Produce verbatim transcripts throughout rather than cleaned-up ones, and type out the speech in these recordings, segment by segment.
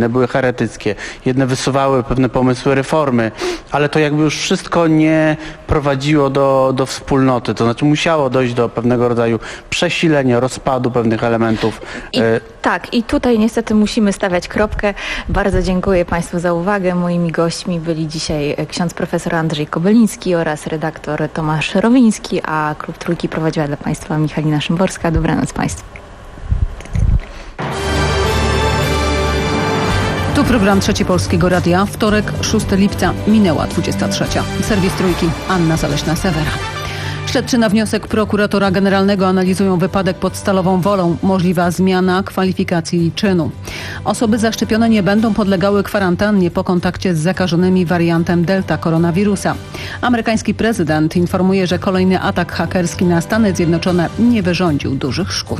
inne były heretyckie, jedne wysuwały pewne pomysły reformy, ale to jakby już wszystko nie prowadziło do, do wspólnoty, to znaczy musiało dojść do pewnego rodzaju przesilenia, rozpadu pewnych elementów. I, tak, i tutaj niestety musimy stawiać kropkę. Bardzo dziękuję Państwu za uwagę. Moimi gośćmi byli dzisiaj ksiądz profesor Andrzej Kobyliński oraz redaktor Tomasz Rowiński, a Klub Trójki prowadziła dla Państwa Michalina Szymborska. Dobranoc Państwu. To program Trzeci Polskiego Radia. Wtorek, szóstego lipca, minęła dwudziesta trzecia. Serwis Trójki, Anna Zaleśna-Sewera. Śledczy na wniosek prokuratora generalnego analizują wypadek pod Stalową Wolą. Możliwa zmiana kwalifikacji czynu. Osoby zaszczepione nie będą podlegały kwarantannie po kontakcie z zakażonymi wariantem Delta koronawirusa. Amerykański prezydent informuje, że kolejny atak hakerski na Stany Zjednoczone nie wyrządził dużych szkód.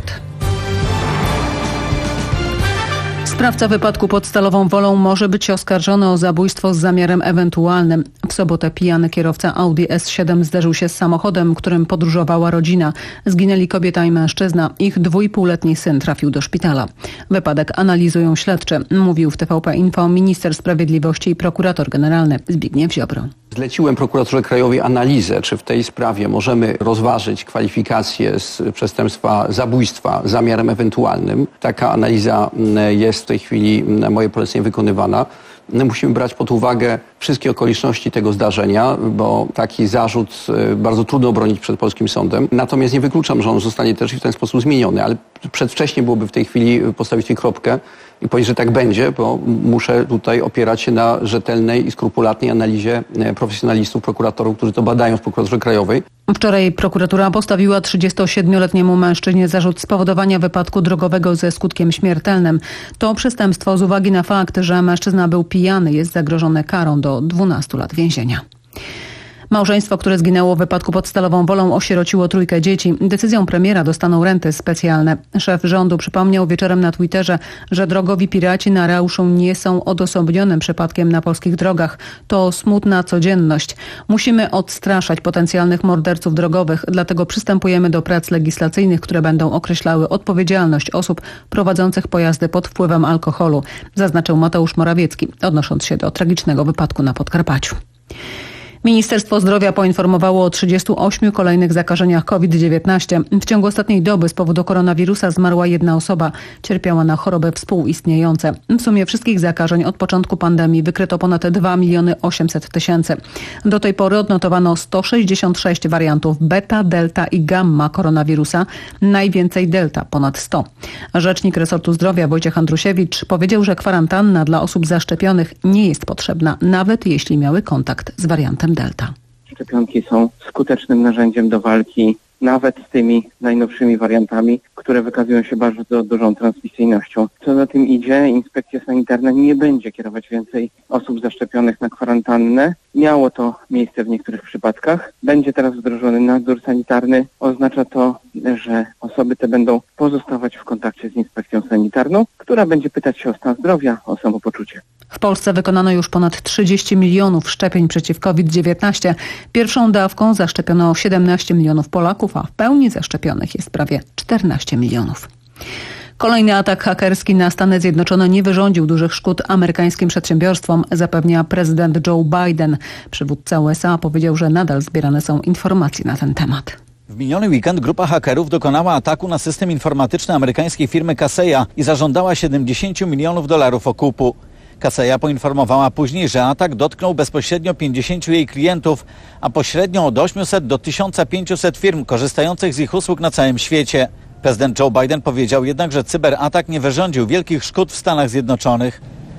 Sprawca wypadku pod Stalową Wolą może być oskarżony o zabójstwo z zamiarem ewentualnym. W sobotę pijany kierowca Audi S siedem zderzył się z samochodem, którym podróżowała rodzina. Zginęli kobieta i mężczyzna. Ich dwójpółletni syn trafił do szpitala. Wypadek analizują śledczy, mówił w T V P Info minister sprawiedliwości i prokurator generalny Zbigniew Ziobro. Zleciłem prokuraturze krajowej analizę, czy w tej sprawie możemy rozważyć kwalifikację z przestępstwa zabójstwa z zamiarem ewentualnym. Taka analiza jest w tej chwili na moje polecenie wykonywana. Musimy brać pod uwagę wszystkie okoliczności tego zdarzenia, bo taki zarzut bardzo trudno obronić przed polskim sądem. Natomiast nie wykluczam, że on zostanie też w ten sposób zmieniony, ale przedwcześnie byłoby w tej chwili postawić tę kropkę i powiedzieć, że tak będzie, bo muszę tutaj opierać się na rzetelnej i skrupulatnej analizie profesjonalistów, prokuratorów, którzy to badają w prokuraturze krajowej. Wczoraj prokuratura postawiła trzydziestosiedmioletniemu mężczyźnie zarzut spowodowania wypadku drogowego ze skutkiem śmiertelnym. To przestępstwo z uwagi na fakt, że mężczyzna był pijany, jest zagrożone karą do dwunastu lat więzienia. Małżeństwo, które zginęło w wypadku pod Stalową Wolą, osierociło trójkę dzieci. Decyzją premiera dostaną renty specjalne. Szef rządu przypomniał wieczorem na Twitterze, że drogowi piraci na rauszu nie są odosobnionym przypadkiem na polskich drogach. To smutna codzienność. Musimy odstraszać potencjalnych morderców drogowych, dlatego przystępujemy do prac legislacyjnych, które będą określały odpowiedzialność osób prowadzących pojazdy pod wpływem alkoholu, zaznaczył Mateusz Morawiecki, odnosząc się do tragicznego wypadku na Podkarpaciu. Ministerstwo Zdrowia poinformowało o trzydziestu ośmiu kolejnych zakażeniach COVID dziewiętnaście. W ciągu ostatniej doby z powodu koronawirusa zmarła jedna osoba. Cierpiała na choroby współistniejące. W sumie wszystkich zakażeń od początku pandemii wykryto ponad dwa miliony osiemset tysięcy. Do tej pory odnotowano sto sześćdziesiąt sześć wariantów beta, delta i gamma koronawirusa. Najwięcej delta, ponad sto. Rzecznik resortu zdrowia Wojciech Andrusiewicz powiedział, że kwarantanna dla osób zaszczepionych nie jest potrzebna, nawet jeśli miały kontakt z wariantem delta. Szczepionki są skutecznym narzędziem do walki nawet z tymi najnowszymi wariantami, które wykazują się bardzo dużą transmisyjnością. Co za tym idzie, inspekcja sanitarna nie będzie kierować więcej osób zaszczepionych na kwarantannę. Miało to miejsce w niektórych przypadkach. Będzie teraz wdrożony nadzór sanitarny. Oznacza to, że osoby te będą pozostawać w kontakcie z inspekcją sanitarną, która będzie pytać się o stan zdrowia, o samopoczucie. W Polsce wykonano już ponad trzydzieści milionów szczepień przeciw COVID dziewiętnaście. Pierwszą dawką zaszczepiono siedemnaście milionów Polaków, a w pełni zaszczepionych jest prawie czternaście milionów. Kolejny atak hakerski na Stany Zjednoczone nie wyrządził dużych szkód amerykańskim przedsiębiorstwom, zapewnia prezydent Joe Biden. Przywódca U S A powiedział, że nadal zbierane są informacje na ten temat. W miniony weekend grupa hakerów dokonała ataku na system informatyczny amerykańskiej firmy Kaseya i zażądała siedemdziesiąt milionów dolarów okupu. Kaseya poinformowała później, że atak dotknął bezpośrednio pięćdziesięciu jej klientów, a pośrednio od ośmiuset do tysiąca pięciuset firm korzystających z ich usług na całym świecie. Prezydent Joe Biden powiedział jednak, że cyberatak nie wyrządził wielkich szkód w Stanach Zjednoczonych.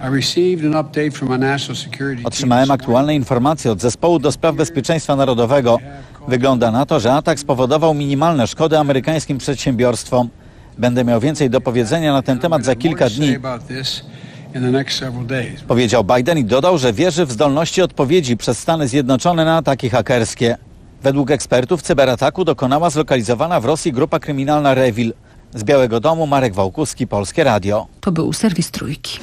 Otrzymałem aktualne informacje od Zespołu do Spraw Bezpieczeństwa Narodowego. Wygląda na to, że atak spowodował minimalne szkody amerykańskim przedsiębiorstwom. Będę miał więcej do powiedzenia na ten temat za kilka dni, powiedział Biden i dodał, że wierzy w zdolności odpowiedzi przez Stany Zjednoczone na ataki hakerskie. Według ekspertów cyberataku dokonała zlokalizowana w Rosji grupa kryminalna Revil. Z Białego Domu Marek Wałkuski, Polskie Radio. To był serwis Trójki.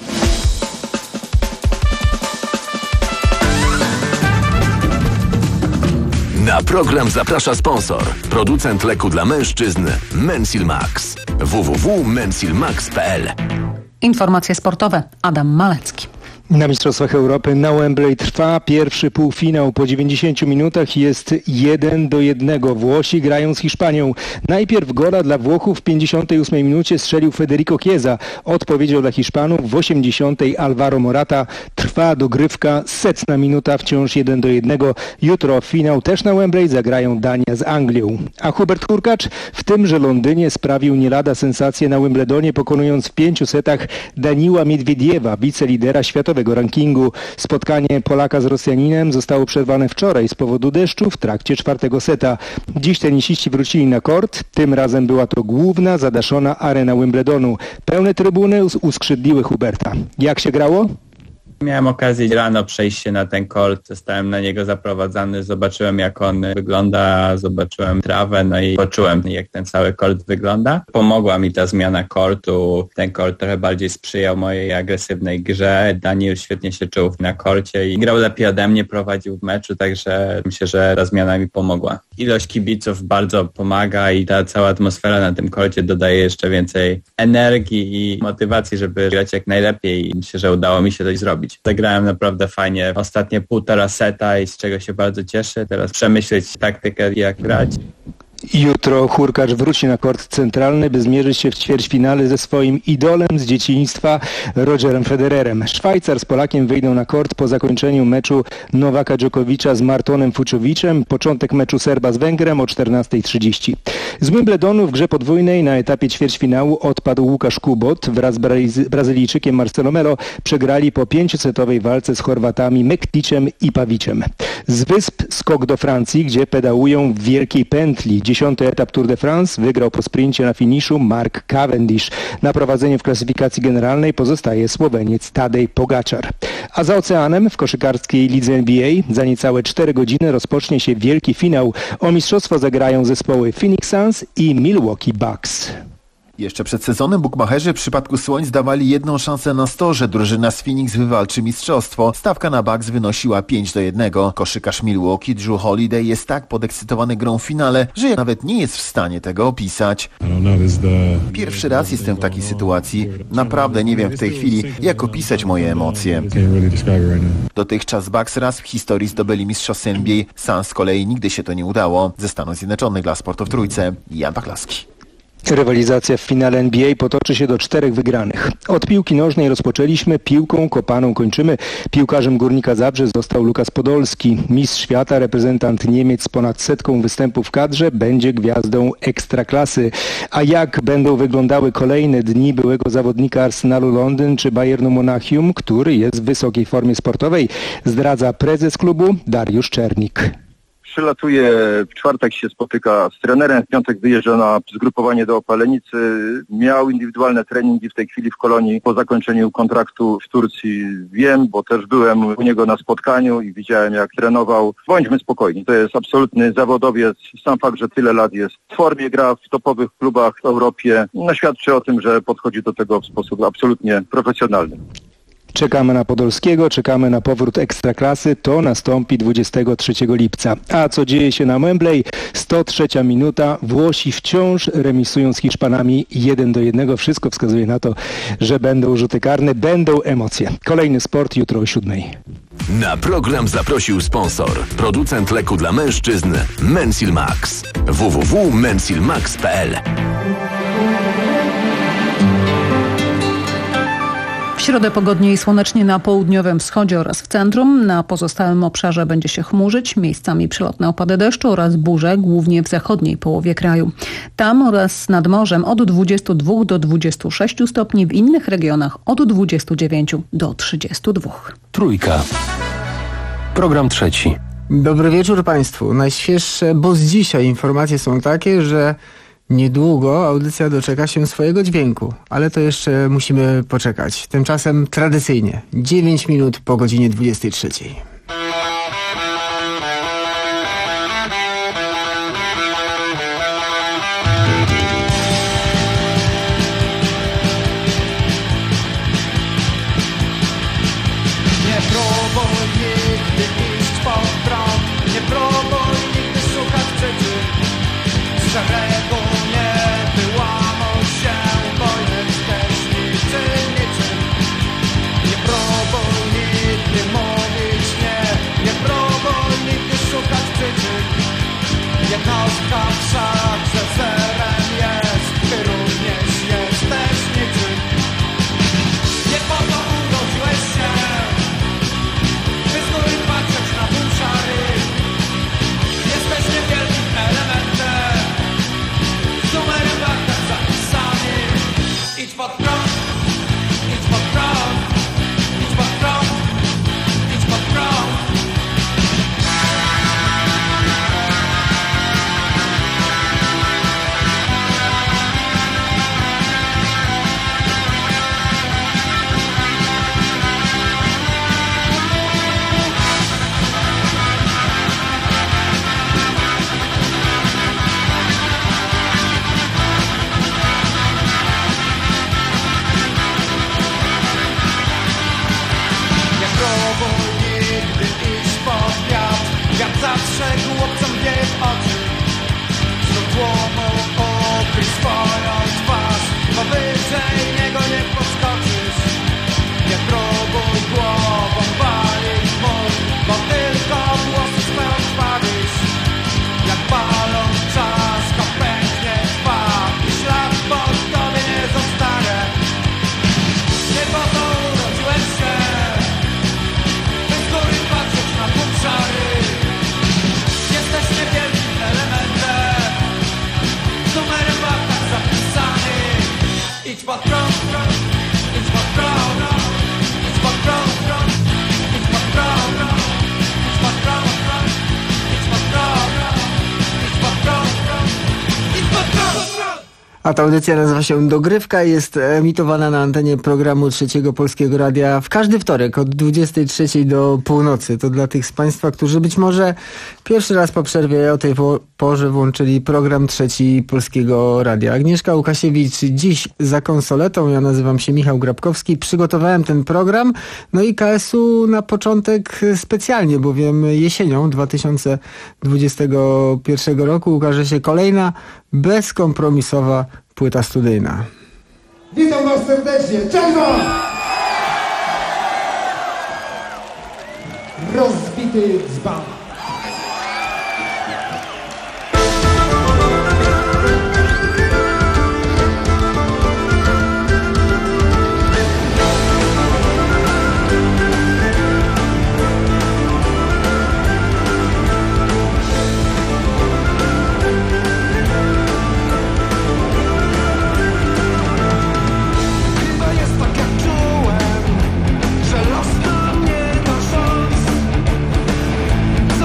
Na program zaprasza sponsor. Producent leku dla mężczyzn Mensil Max. w w w kropka mensil max kropka p l Informacje sportowe. Adam Malecki. Na Mistrzostwach Europy na Wembley trwa pierwszy półfinał. Po dziewięćdziesięciu minutach jest jeden do jednego. Włosi grają z Hiszpanią. Najpierw gola dla Włochów w pięćdziesiątej ósmej minucie strzelił Federico Chiesa. Odpowiedział dla Hiszpanów w osiemdziesiątej Alvaro Morata. Trwa dogrywka, setna minuta, wciąż jeden do jednego. Jutro finał też na Wembley zagrają Dania z Anglią. A Hubert Hurkacz w tymże Londynie sprawił nie lada sensację na Wimbledonie, pokonując w pięciu setach Daniła Miedwiediewa, wicelidera światowego rankingu. Spotkanie Polaka z Rosjaninem zostało przerwane wczoraj z powodu deszczu w trakcie czwartego seta. Dziś tenisiści wrócili na kort. Tym razem była to główna, zadaszona arena Wimbledonu. Pełne trybuny uskrzydliły Huberta. Jak się grało? Miałem okazję rano przejść się na ten kort, zostałem na niego zaprowadzany, zobaczyłem jak on wygląda, zobaczyłem trawę, no i poczułem jak ten cały kort wygląda. Pomogła mi ta zmiana kortu, ten kort trochę bardziej sprzyjał mojej agresywnej grze. Daniel świetnie się czuł na korcie i grał lepiej ode mnie, prowadził w meczu, także myślę, że ta zmiana mi pomogła. Ilość kibiców bardzo pomaga i ta cała atmosfera na tym korcie dodaje jeszcze więcej energii i motywacji, żeby grać jak najlepiej i myślę, że udało mi się coś zrobić. Zagrałem naprawdę fajnie ostatnie półtora seta i z czego się bardzo cieszę. Teraz przemyśleć taktykę, jak grać. Jutro Hurkacz wróci na kort centralny, by zmierzyć się w ćwierćfinale ze swoim idolem z dzieciństwa Rogerem Federerem. Szwajcar z Polakiem wyjdą na kort po zakończeniu meczu Nowaka Dżokowicza z Martonem Fuczowiczem. Początek meczu Serba z Węgrem o czternastej trzydzieści. Z Wimbledonu w grze podwójnej na etapie ćwierćfinału odpadł Łukasz Kubot. Wraz z Brazy- Brazylijczykiem Marcelo Melo przegrali po pięciosetowej walce z Chorwatami Mekticem i Pawiciem. Z Wysp skok do Francji, gdzie pedałują w wielkiej pętli. Dziesiąty etap Tour de France wygrał po sprincie na finiszu Mark Cavendish. Na prowadzeniu w klasyfikacji generalnej pozostaje Słoweniec Tadej Pogačar. A za oceanem w koszykarskiej lidze N B A za niecałe cztery godziny rozpocznie się wielki finał. O mistrzostwo zagrają zespoły Phoenix Suns i Milwaukee Bucks. Jeszcze przed sezonem bukmacherzy w przypadku Słońc dawali jedną szansę na sto, że drużyna z Phoenix wywalczy mistrzostwo. Stawka na Bucks wynosiła pięć do jednego. Koszykarz Milwaukee Drew Holiday jest tak podekscytowany grą w finale, że nawet nie jest w stanie tego opisać. Pierwszy raz jestem w takiej sytuacji. Naprawdę nie wiem w tej chwili, jak opisać moje emocje. Dotychczas Bucks raz w historii zdobyli mistrzostwo N B A. Suns z kolei nigdy się to nie udało. Ze Stanów Zjednoczonych dla Sportu w Trójce, Jan Pachlowski. Rywalizacja w finale N B A potoczy się do czterech wygranych. Od piłki nożnej rozpoczęliśmy, piłką kopaną kończymy. Piłkarzem Górnika Zabrze został Lukas Podolski. Mistrz świata, reprezentant Niemiec z ponad setką występów w kadrze, będzie gwiazdą ekstraklasy. A jak będą wyglądały kolejne dni byłego zawodnika Arsenalu Londyn czy Bayernu Monachium, który jest w wysokiej formie sportowej, zdradza prezes klubu Dariusz Czernik. Przylatuje, w czwartek się spotyka z trenerem, w piątek wyjeżdża na zgrupowanie do Opalenicy. Miał indywidualne treningi w tej chwili w Kolonii po zakończeniu kontraktu w Turcji. Wiem, bo też byłem u niego na spotkaniu i widziałem, jak trenował. Bądźmy spokojni, to jest absolutny zawodowiec. Sam fakt, że tyle lat jest w formie, gra w topowych klubach w Europie, no, świadczy o tym, że podchodzi do tego w sposób absolutnie profesjonalny. Czekamy na Podolskiego, czekamy na powrót Ekstraklasy. To nastąpi dwudziestego trzeciego lipca. A co dzieje się na Wembley? sto trzecia minuta. Włosi wciąż remisują z Hiszpanami jeden do jednego. Wszystko wskazuje na to, że będą rzuty karne, będą emocje. Kolejny sport jutro o siódmej. Na program zaprosił sponsor. Producent leku dla mężczyzn Mensil Max. w w w kropka mensilmax kropka p l. W środę pogodnie i słonecznie na południowym wschodzie oraz w centrum. Na pozostałym obszarze będzie się chmurzyć, miejscami przelotne opady deszczu oraz burze, głównie w zachodniej połowie kraju. Tam oraz nad morzem od dwudziestu dwóch do dwudziestu sześciu stopni, w innych regionach od dwudziestu dziewięciu do trzydziestu dwóch. Trójka. Program trzeci. Dobry wieczór Państwu. Najświeższe, bo z dzisiaj informacje są takie, że niedługo audycja doczeka się swojego dźwięku, ale to jeszcze musimy poczekać. Tymczasem tradycyjnie dziewięć minut po godzinie dwudziestej trzeciej. Żadnego nie wyłamał się, bo jest też niczym nie Polska wszakże zerem jest, ty również jesteś niczym. Nie po to urodziłeś się, by z góry patrzeć na pół szary. Jesteś niewielkim elementem, z numerem w aktach zapisanym. Idź pod prąd, idź pod prąd, idź pod prąd, idź pod prąd. Zawsze chłopcom wie w oczy, z głową okryj swoją twarz, bo wyżej niego nie podskoczysz. Nie próbuj głową walić mur, bo tylko włosy spełnić bawisz. Jak balon czaska pęknie dwa i ślad po tobie nie zostanie. Nie po to urodziłeś się, by z góry patrzeć na pół szary. Jesteś niewielkim elementem, z numerem w aktach zapisany. Idź pod prąd, idź pod prąd, idź pod prąd, idź pod prąd, idź pod prąd, idź pod prąd, idź pod prąd, idź pod prąd. A ta audycja nazywa się Dogrywka i jest emitowana na antenie programu Trzeciego Polskiego Radia w każdy wtorek od dwudziestej trzeciej do północy. To dla tych z Państwa, którzy być może pierwszy raz po przerwie o tej porze włączyli program Trzeci Polskiego Radia. Agnieszka Łukasiewicz dziś za konsoletą, ja nazywam się Michał Grabkowski. Przygotowałem ten program, no i K S U na początek specjalnie, bowiem jesienią dwa tysiące dwudziestego pierwszego roku ukaże się kolejna bezkompromisowa płyta studyjna. Witam Was serdecznie. Cześć Wam! Rozbity dzban. Że los na mnie da szans.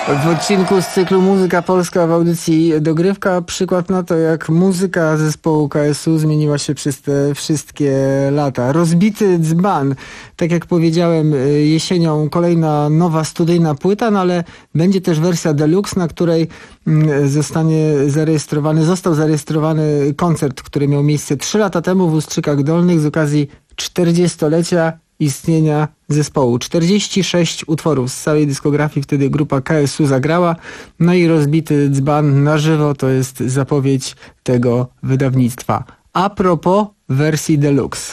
W odcinku z cyklu Muzyka Polska w audycji Dogrywka przykład na to, jak muzyka zespołu K S U zmieniła się przez te wszystkie lata. Rozbity dzban. Tak jak powiedziałem, jesienią kolejna nowa studyjna płyta, no ale będzie też wersja deluxe, na której zostanie zarejestrowany, został zarejestrowany koncert, który miał miejsce trzy lata temu w Ustrzykach Dolnych z okazji czterdziestolecia istnienia zespołu. czterdzieści sześć utworów z całej dyskografii wtedy grupa K S U zagrała. No i Rozbity dzban na żywo to jest zapowiedź tego wydawnictwa. A propos wersji deluxe.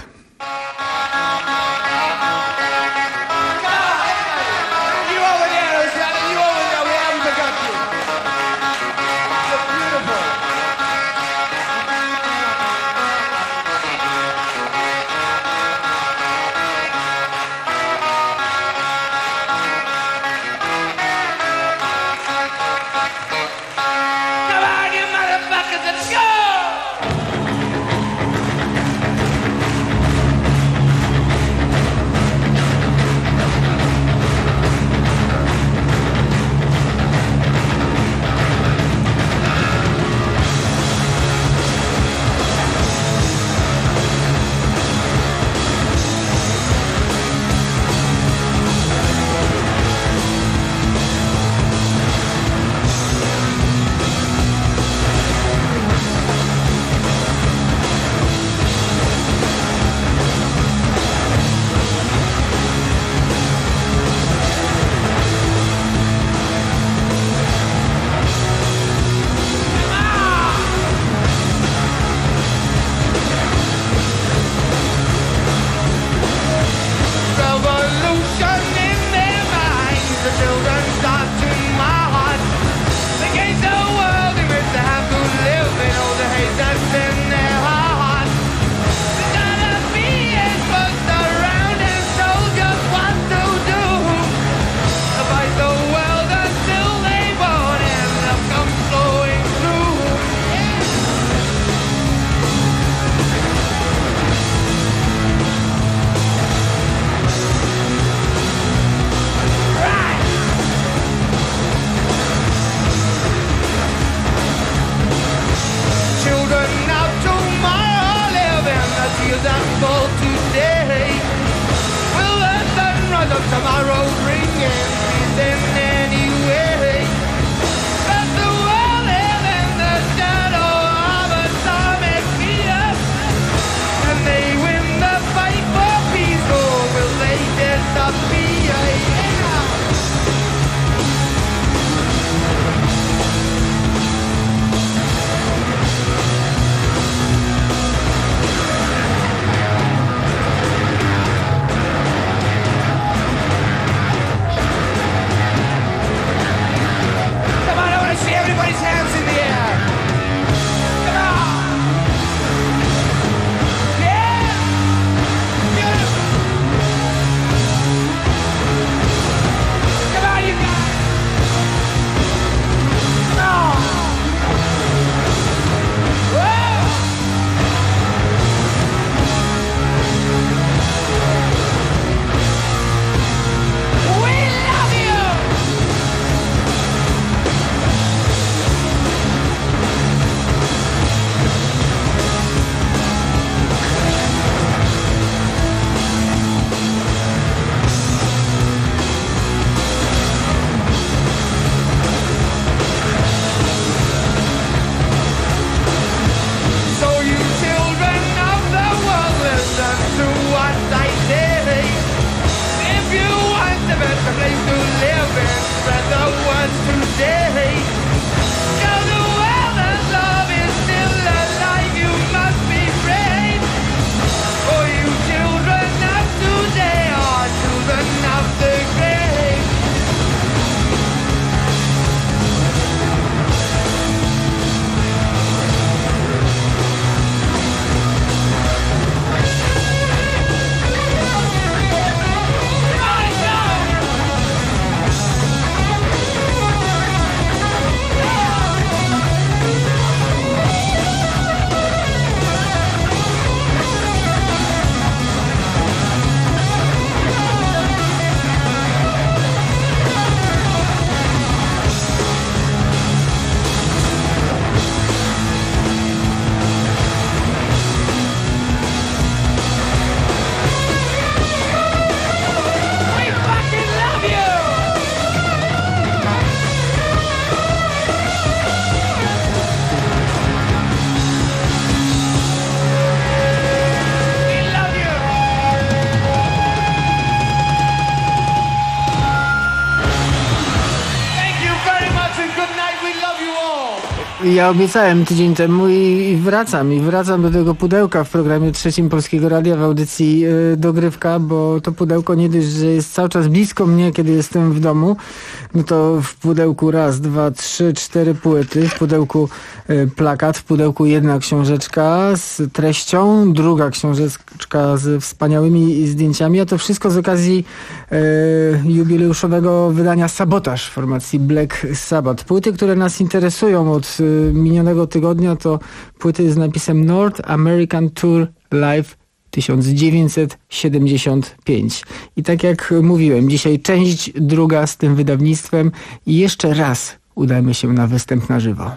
Ja obiecałem tydzień temu i, i wracam. I wracam do tego pudełka w programie trzecim Polskiego Radia w audycji yy, Dogrywka, bo to pudełko nie dość, że jest cały czas blisko mnie, kiedy jestem w domu. No to w pudełku raz, dwa, trzy, cztery płyty. W pudełku yy, plakat, w pudełku jedna książeczka z treścią, druga książeczka z wspaniałymi zdjęciami, a to wszystko z okazji yy, jubileuszowego wydania Sabotaż formacji Black Sabbath. Płyty, które nas interesują od y, minionego tygodnia, to płyty z napisem North American Tour Live tysiąc dziewięćset siedemdziesiąt pięć. I tak jak mówiłem, dzisiaj część druga z tym wydawnictwem i jeszcze raz udajmy się na występ na żywo.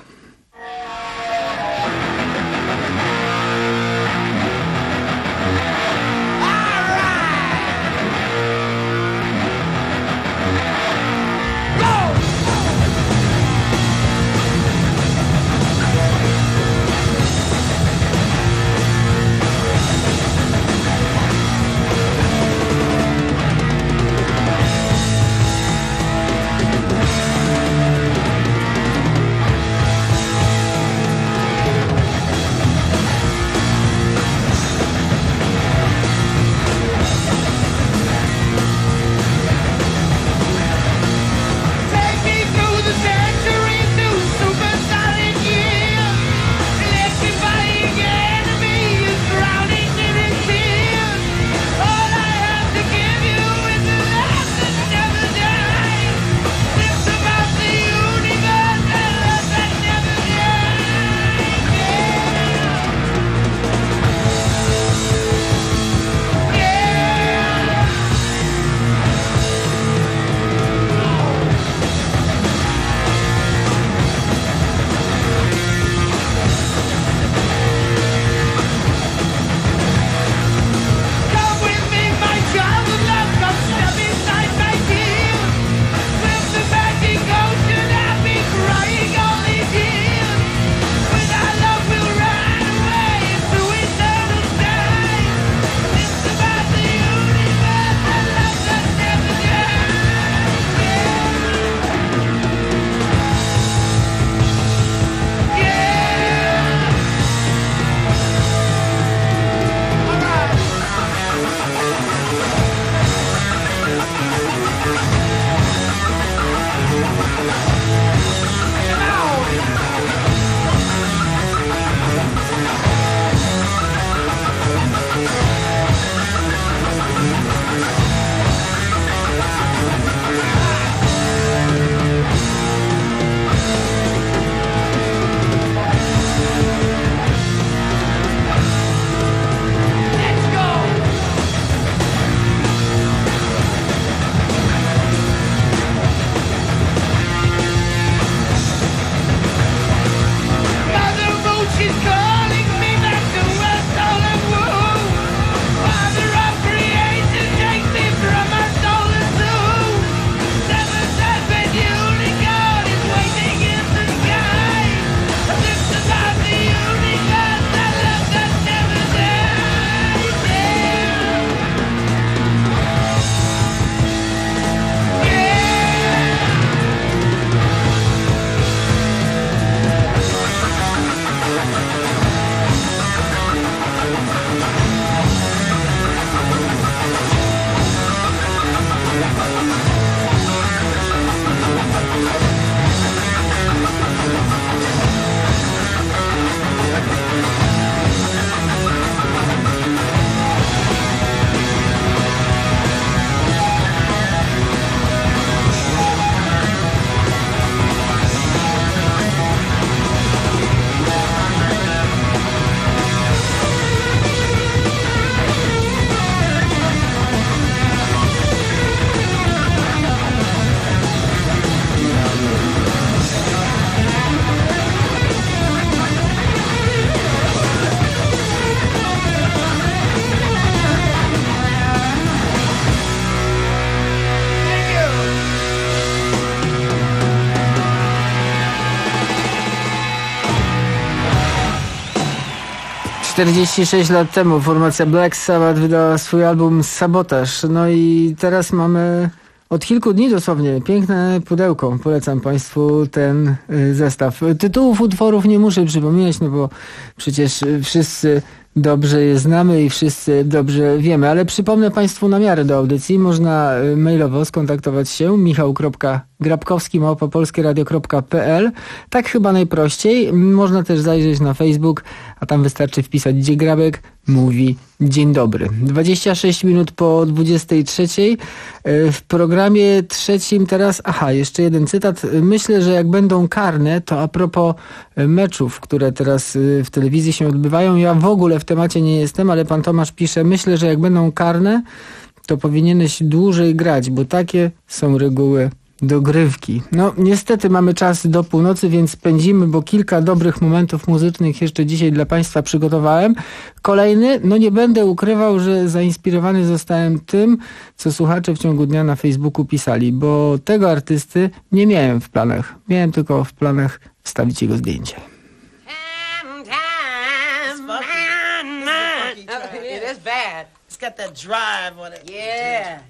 czterdzieści sześć lat temu formacja Black Sabbath wydała swój album Sabotaż. No i teraz mamy Od kilku dni dosłownie. Piękne pudełko. Polecam Państwu ten y, zestaw. Tytułów utworów nie muszę przypominać, no bo przecież wszyscy dobrze je znamy i wszyscy dobrze wiemy, ale przypomnę Państwu namiary do audycji. Można mailowo skontaktować się michał kropka grabkowski małpa polskie radio kropka p l. Tak chyba najprościej. Można też zajrzeć na Facebook, a tam wystarczy wpisać, gdzie Grabek mówi dzień dobry. dwadzieścia sześć minut po dwudziestej trzeciej. W programie trzecim teraz, aha, jeszcze jeden cytat. Myślę, że jak będą karne, to a propos meczów, które teraz w telewizji się odbywają, ja w ogóle w temacie nie jestem, ale pan Tomasz pisze, myślę, że jak będą karne, to powinieneś dłużej grać, bo takie są reguły dogrywki. No niestety mamy czas do północy, więc pędzimy, bo kilka dobrych momentów muzycznych jeszcze dzisiaj dla Państwa przygotowałem. Kolejny, no nie będę ukrywał, że zainspirowany zostałem tym, co słuchacze w ciągu dnia na Facebooku pisali, bo tego artysty nie miałem w planach. Miałem tylko w planach wstawić jego zdjęcie. That's bad. It's got that drive on it. Yeah.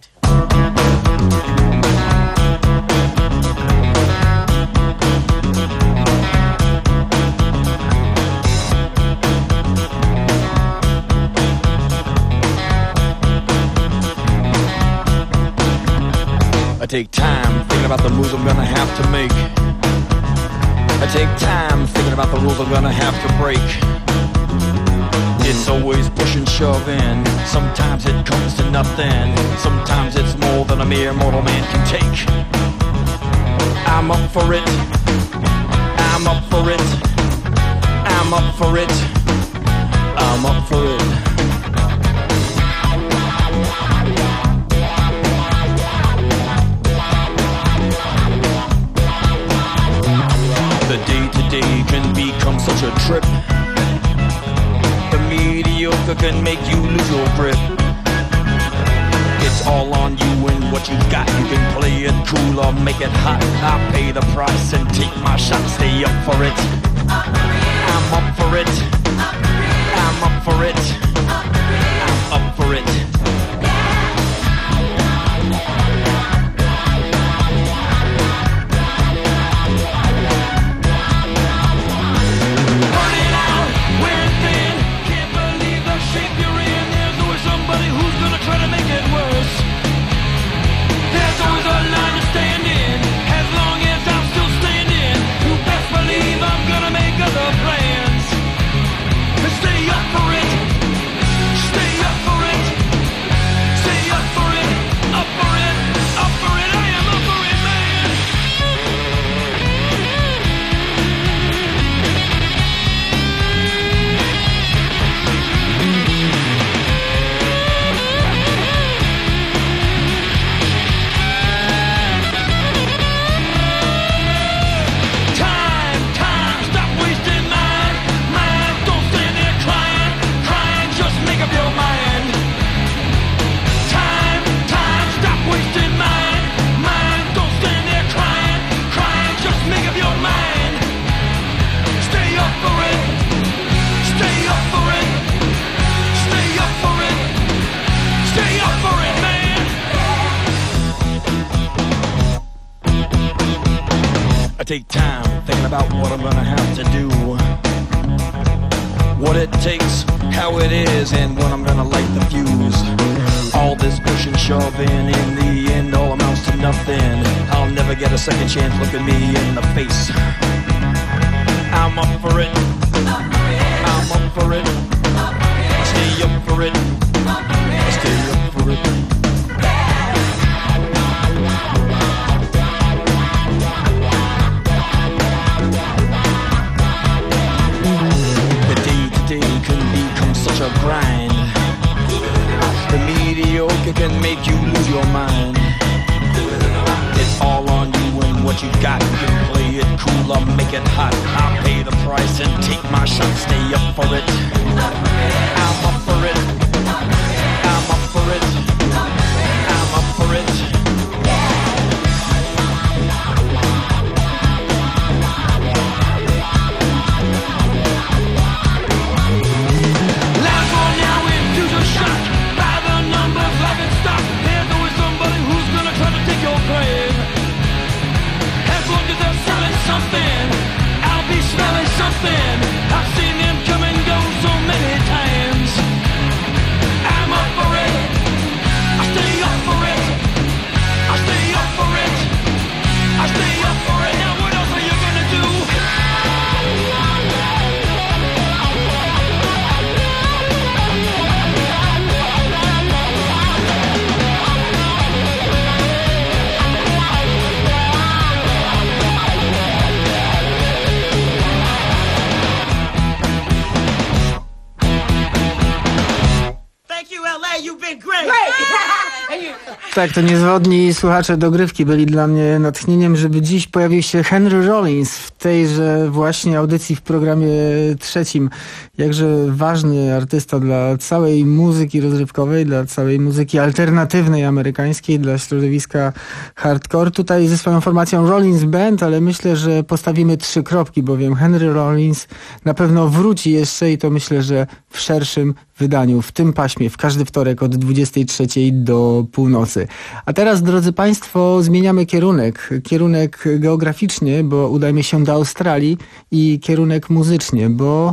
I take time thinking about the moves I'm gonna have to make. I take time thinking about the rules I'm gonna have to break. It's always push and shove in. Sometimes it comes to nothing. Sometimes it's more than a mere mortal man can take. I'm up for it. I'm up for it. I'm up for it. I'm up for it. The day-to-day can become such a trip. The mediocre can make you lose your grip. It's all on you and what you got. You can play it cool or make it hot. I'll pay the price and take my shot. Stay up for it. I'm up for it. I'm up for it. I'm up for it. Take time thinking about what I'm gonna have to do, what it takes, how it is, and when I'm gonna light the fuse. All this push and shoving, in the end all amounts to nothing. I'll never get a second chance looking me in the face. I'm up for it. I'm up for it. Stay up for it. Stay up for it. Such a grind. The mediocre can make you lose your mind. It's all on you and what you got. You can play it cool or make it hot. I'll pay the price and take my shot. Stay up for it. I'm up for it. I'm up for it. I'm up for it. Take your Tak, to niezwodni słuchacze dogrywki byli dla mnie natchnieniem, żeby dziś pojawił się Henry Rollins w tejże właśnie audycji w programie trzecim. Jakże ważny artysta dla całej muzyki rozrywkowej, dla całej muzyki alternatywnej amerykańskiej, dla środowiska hardcore. Tutaj ze swoją formacją Rollins Band, ale myślę, że postawimy trzy kropki, bowiem Henry Rollins na pewno wróci jeszcze i to myślę, że w szerszym wydaniu, w tym paśmie, w każdy wtorek od dwudziestej trzeciej do północy. A teraz, drodzy Państwo, zmieniamy kierunek. Kierunek geograficznie, bo udajmy się do Australii, i kierunek muzycznie, bo...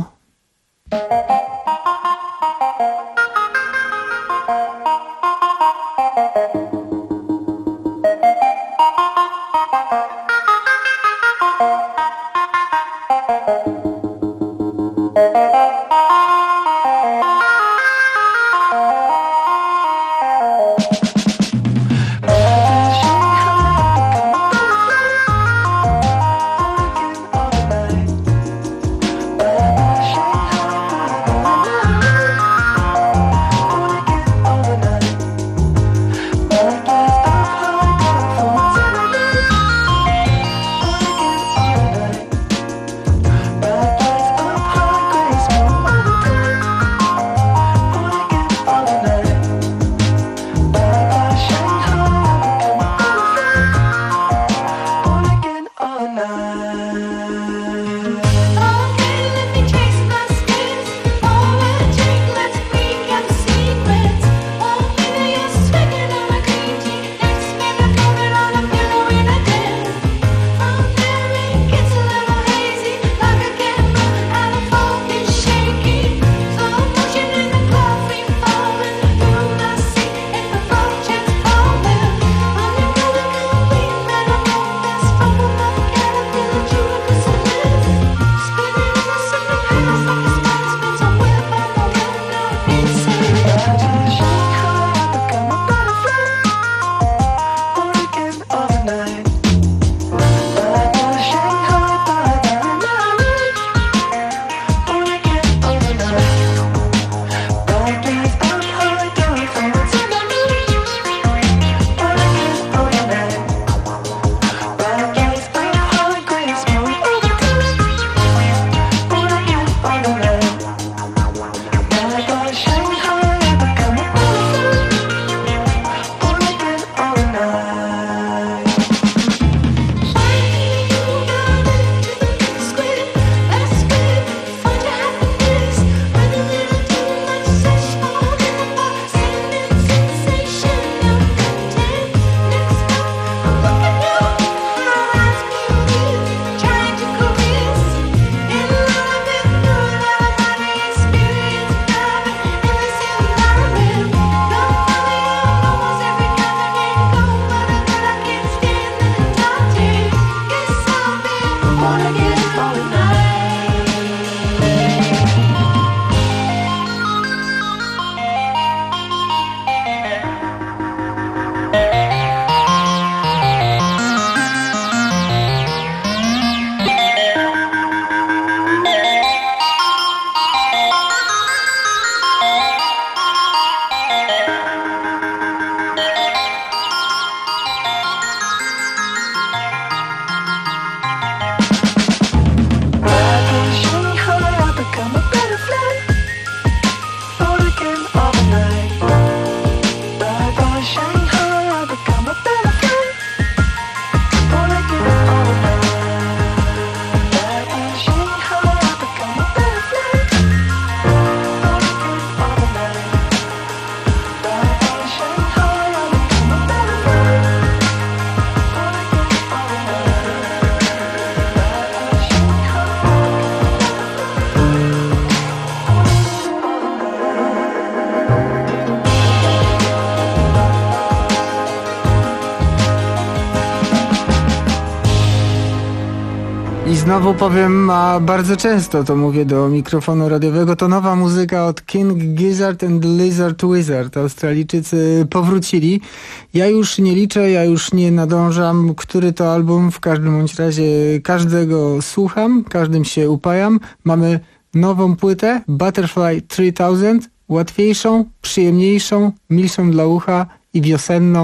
Znowu powiem, a bardzo często to mówię do mikrofonu radiowego, to nowa muzyka od King Gizzard and Lizard Wizard. Australijczycy powrócili. Ja już nie liczę, ja już nie nadążam, który to album. W każdym bądź razie każdego słucham, każdym się upajam. Mamy nową płytę, Butterfly trzy tysiące, łatwiejszą, przyjemniejszą, milszą dla ucha i wiosenną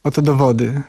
Oto dowody.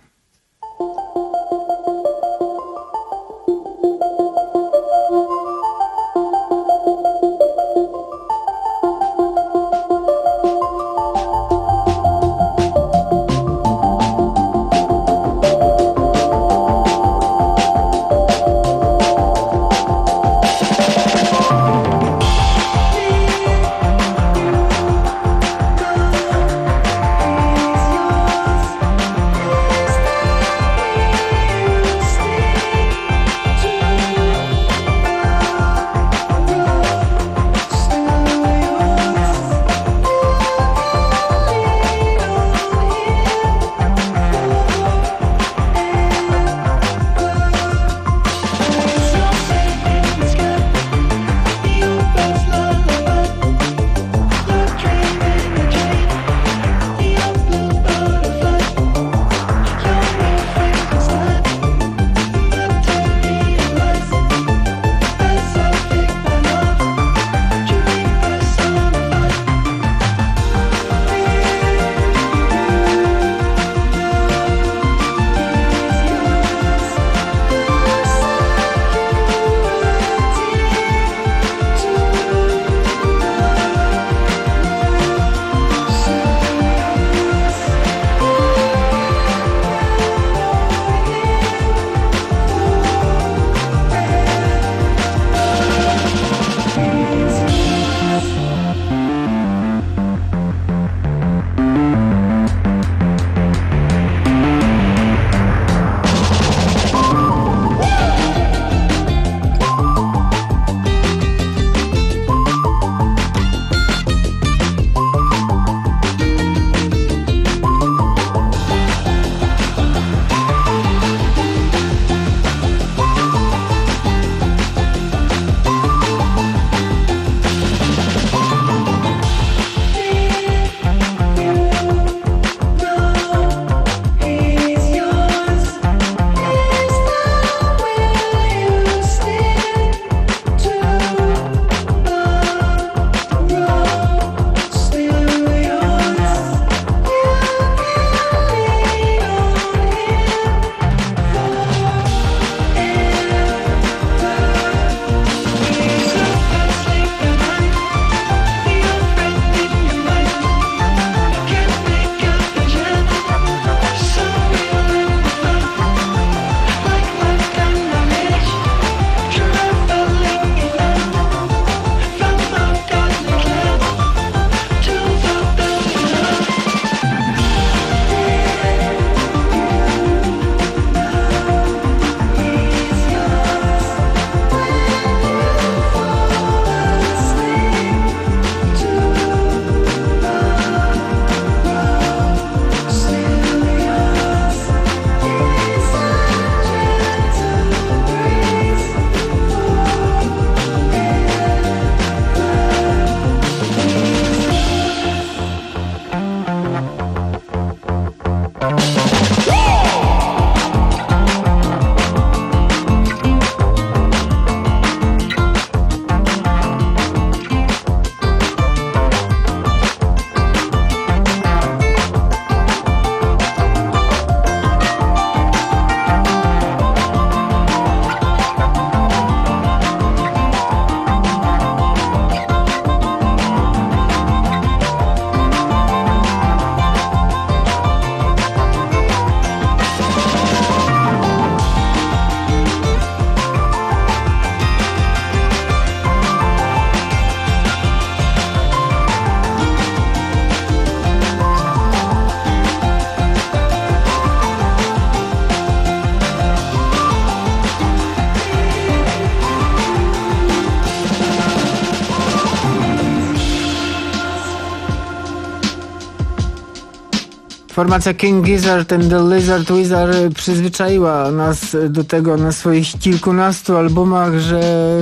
Formacja King Gizzard and the Lizard Wizard przyzwyczaiła nas do tego na swoich kilkunastu albumach, że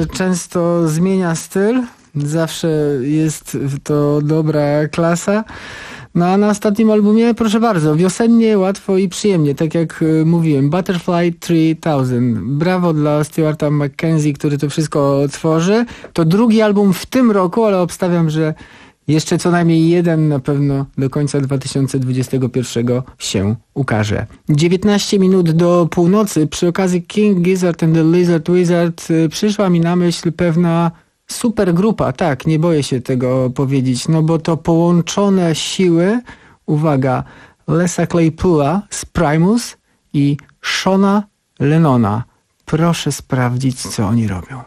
często zmienia styl. Zawsze jest to dobra klasa. No a na ostatnim albumie, proszę bardzo, wiosennie, łatwo i przyjemnie, tak jak mówiłem, Butterfly trzy tysiące. Brawo dla Stuarta McKenzie, który to wszystko tworzy. To drugi album w tym roku, ale obstawiam, że Jeszcze co najmniej jeden na pewno do końca dwa tysiące dwudziestego pierwszego się ukaże. dziewiętnaście minut do północy. Przy okazji King Gizzard and the Lizard Wizard przyszła mi na myśl pewna supergrupa. Tak, nie boję się tego powiedzieć, no bo to połączone siły, uwaga, Lesa Claypoola z Primus i Shona Lennona. Proszę sprawdzić, co oni robią.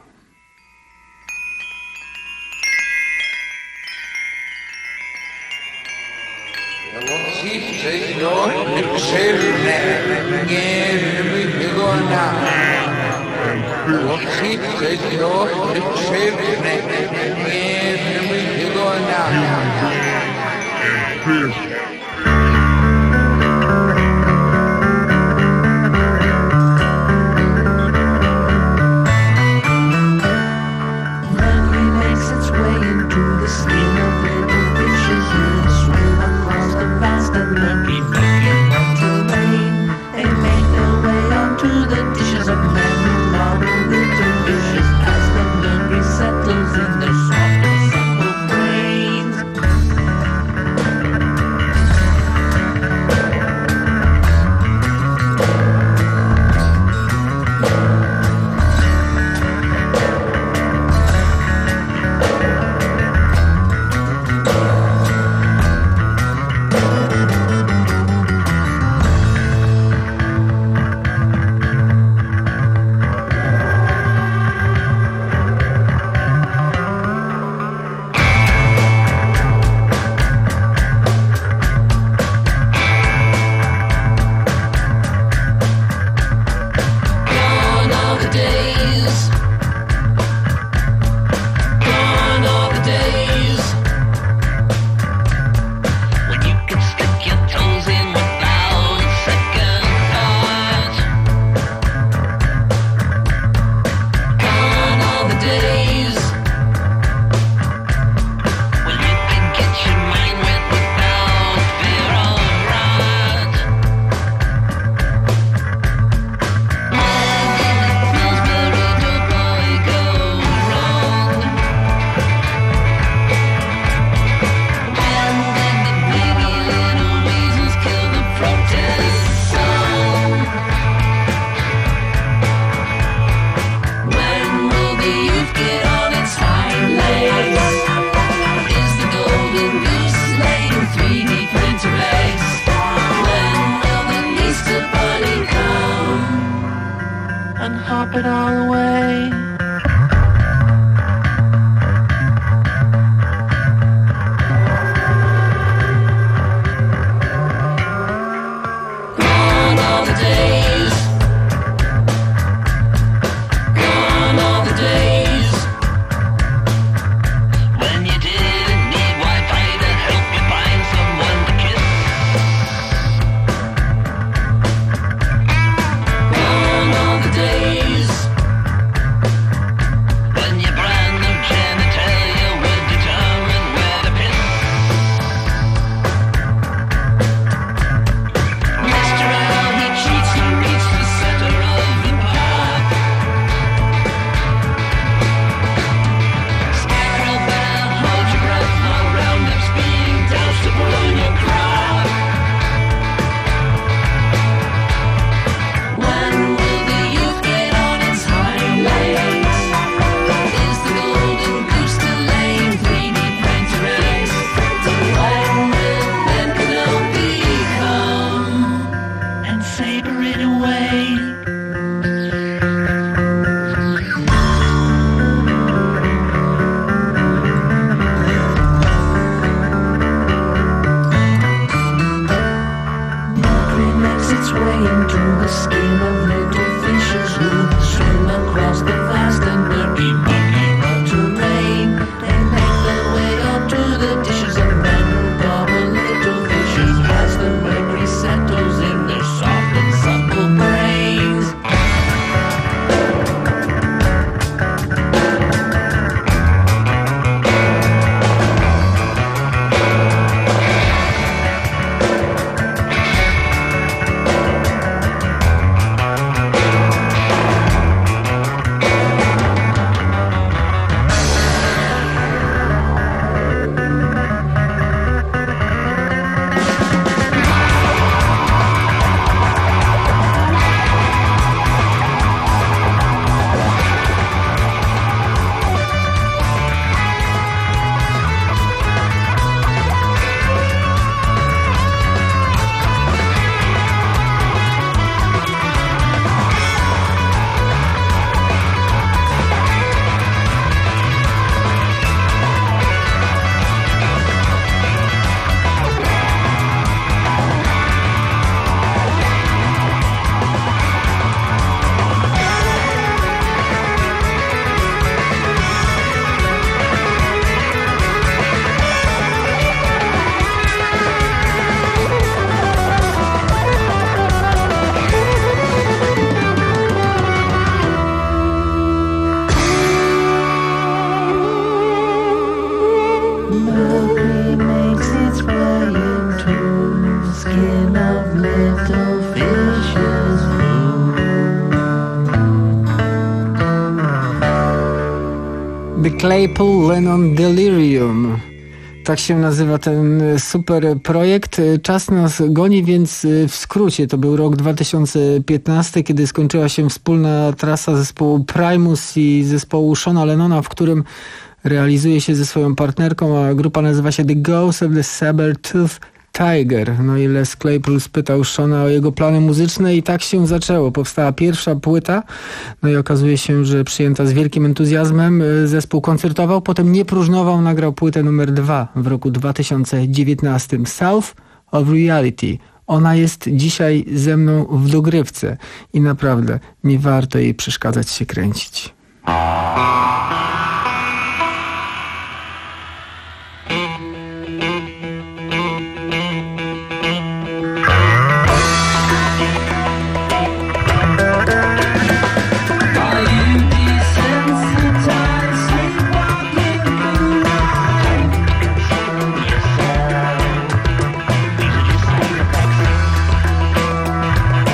The Claypool Lennon Delirium. Tak się nazywa ten super projekt. Czas nas goni, więc w skrócie to był rok dwa tysiące piętnasty, kiedy skończyła się wspólna trasa zespołu Primus i zespołu Shona Lennona, w którym realizuje się ze swoją partnerką, a grupa nazywa się The Ghost of the Saber-Tooth Tiger. No i Les Claypool spytał Shona o jego plany muzyczne i tak się zaczęło. Powstała pierwsza płyta, no i okazuje się, że przyjęta z wielkim entuzjazmem. Zespół koncertował, potem nie próżnował, nagrał płytę numer dwa w roku dwa tysiące dziewiętnastym. South of Reality. Ona jest dzisiaj ze mną w dogrywce i naprawdę nie warto jej przeszkadzać się kręcić.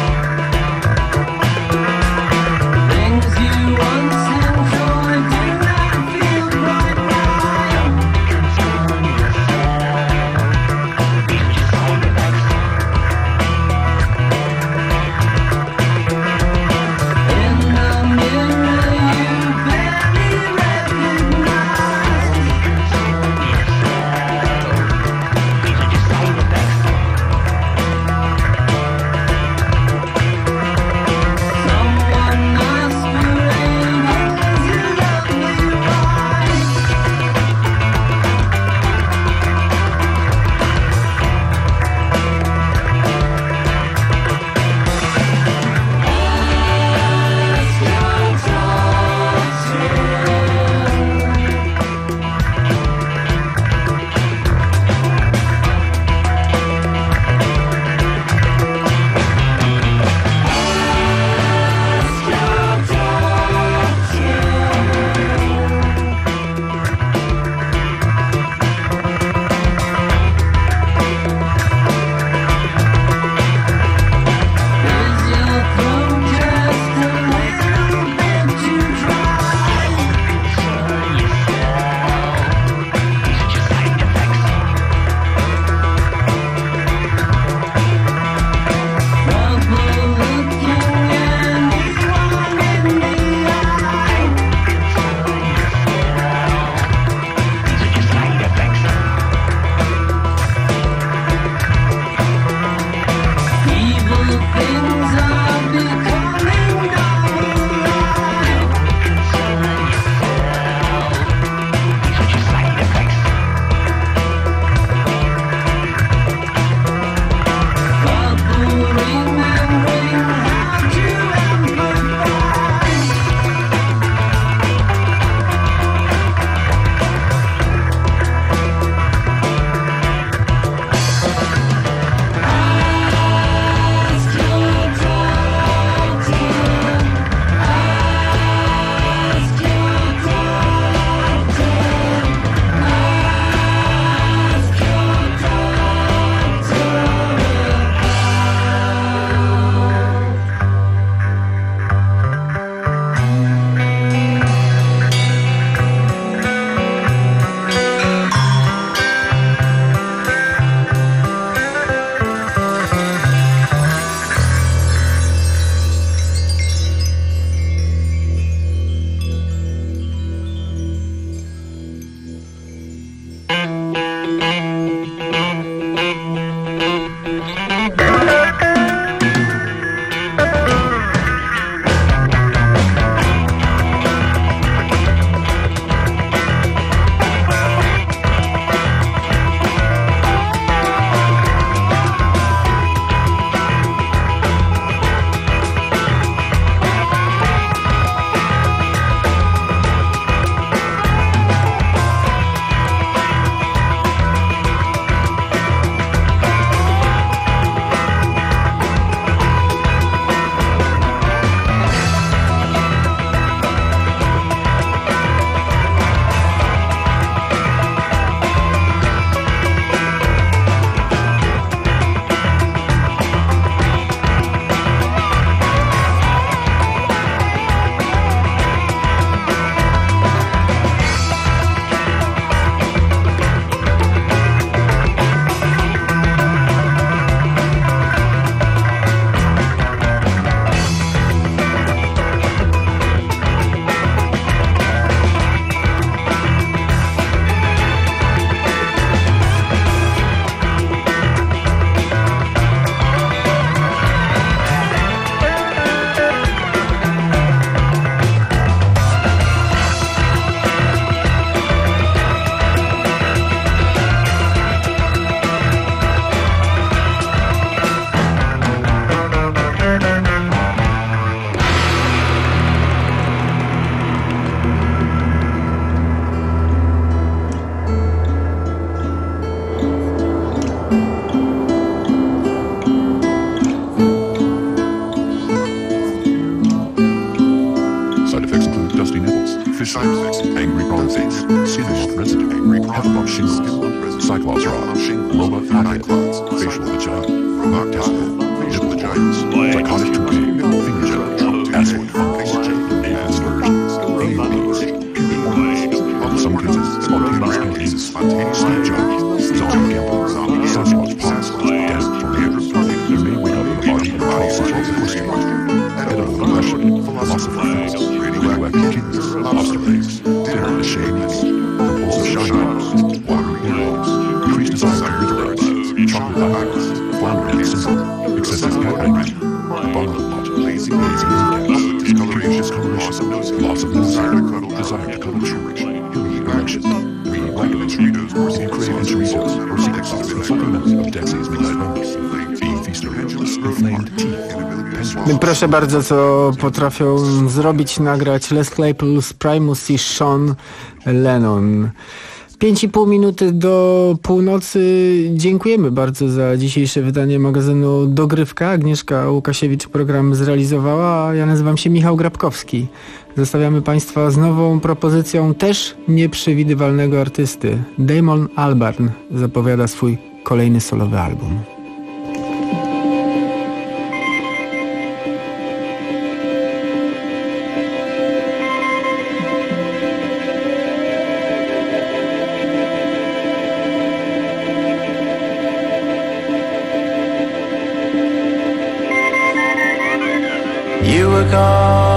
Things you once enjoyed, do Side effects include dusty nipples, fish eyes, angry prawn face, skin off residue, angry prawn shingles, cyclops rod, robot flathead, facial vagina, robot testicle, nipple vaginas, psychotic toucan, finger gel, acid fungus, anal scourge, babies, pubic hormones. Some cases, spontaneous paintings, spontaneous side job, zombie gamble, Sasquatch paws, death tornadoes. There may wake up in the body and body such as a twisting, edible aggression, philosopher fails, radioactive kidneys, lobster legs, terror the shades, compulsive shy eyes, watery earlobes, increased desire to dance, chocolate eyes, floundering syndrome, excessive cat acne, bottle lot, lazy, lazy cats, discoloration, discoloration, loss of desire to cuddle, desire to cuddle, healing erection, reading vitamins, readers, crave enchiladas, or seek exotic supplement of Dexys midnight moments, being feaster angels, inflamed teeth. Proszę bardzo, co potrafią zrobić, nagrać Les Claypool, Primus i Sean Lennon. Pięć i pół minuty do północy. Dziękujemy bardzo za dzisiejsze wydanie magazynu Dogrywka. Agnieszka Łukasiewicz program zrealizowała, a ja nazywam się Michał Grabkowski. Zostawiamy Państwa z nową propozycją też nieprzewidywalnego artysty. Damon Albarn zapowiada swój kolejny solowy album. You were gone,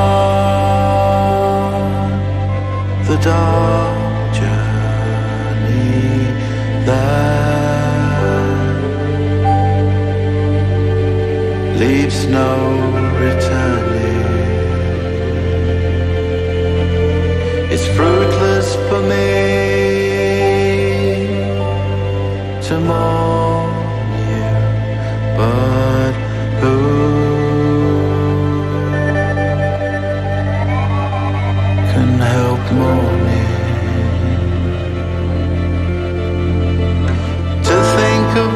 the dark journey that leaves no returning. It's fruitless for me to mourn you, but who help mourning? To think of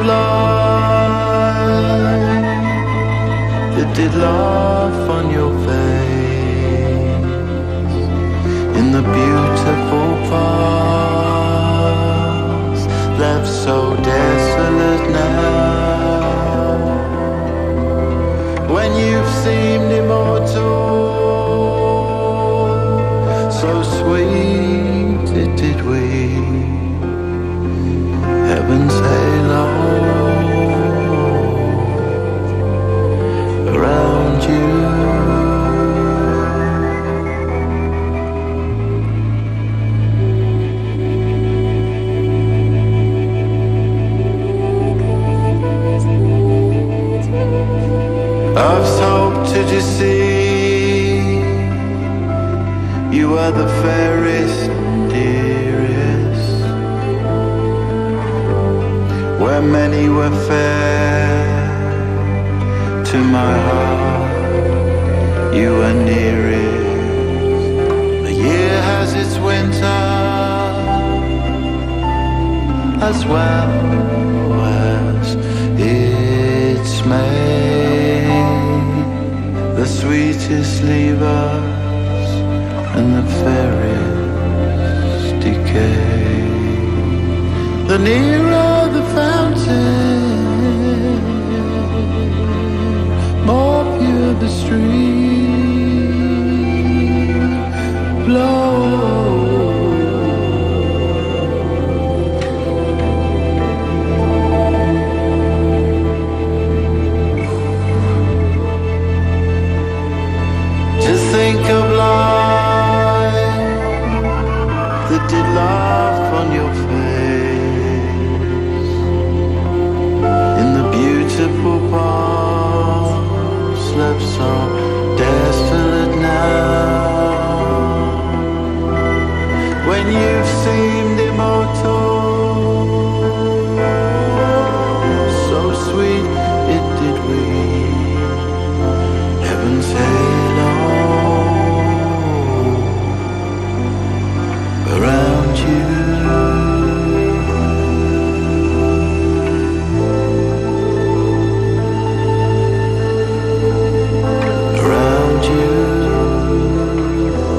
life that did laugh on your face in the beautiful past, left so desolate now, when you've seemed immortal. So sweet it did we, heaven's halo around you. I've hoped to deceive, you are the fairest, dearest, where many were fair. To my heart, you are nearest. The year has its winter as well as its May. The sweetest leave us and the fairest decay. The nearer the fountain, more pure the stream flows. To think of life that did laugh on your face in the beautiful past, left so desolate now, when you've seemed immortal. So sweet it did we, heaven's halo around you. Around you.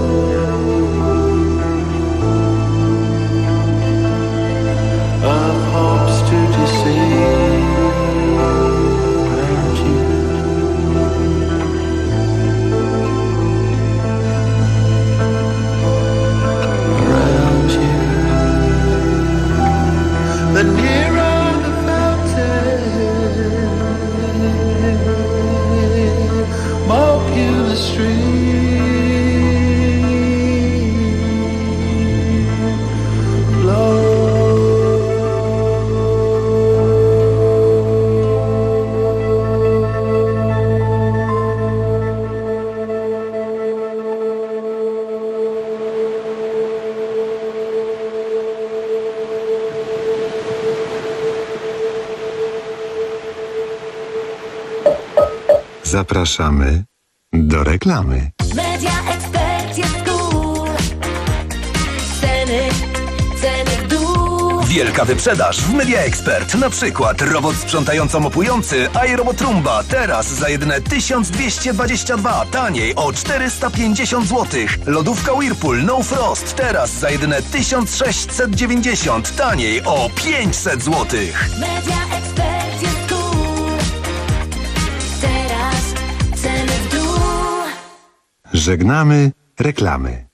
Zapraszamy do reklamy. Media Expert jest cool. Ceny, ceny w dół. Wielka wyprzedaż w Media Expert. Na przykład robot sprzątająco-mopujący iRobot Roomba teraz za jedyne tysiąc dwieście dwadzieścia dwa, taniej o czterysta pięćdziesiąt złotych. Lodówka Whirlpool No Frost teraz za jedyne tysiąc sześćset dziewięćdziesiąt, taniej o pięćset złotych. Media Expert jest cool. Teraz ceny w dół. Żegnamy reklamy.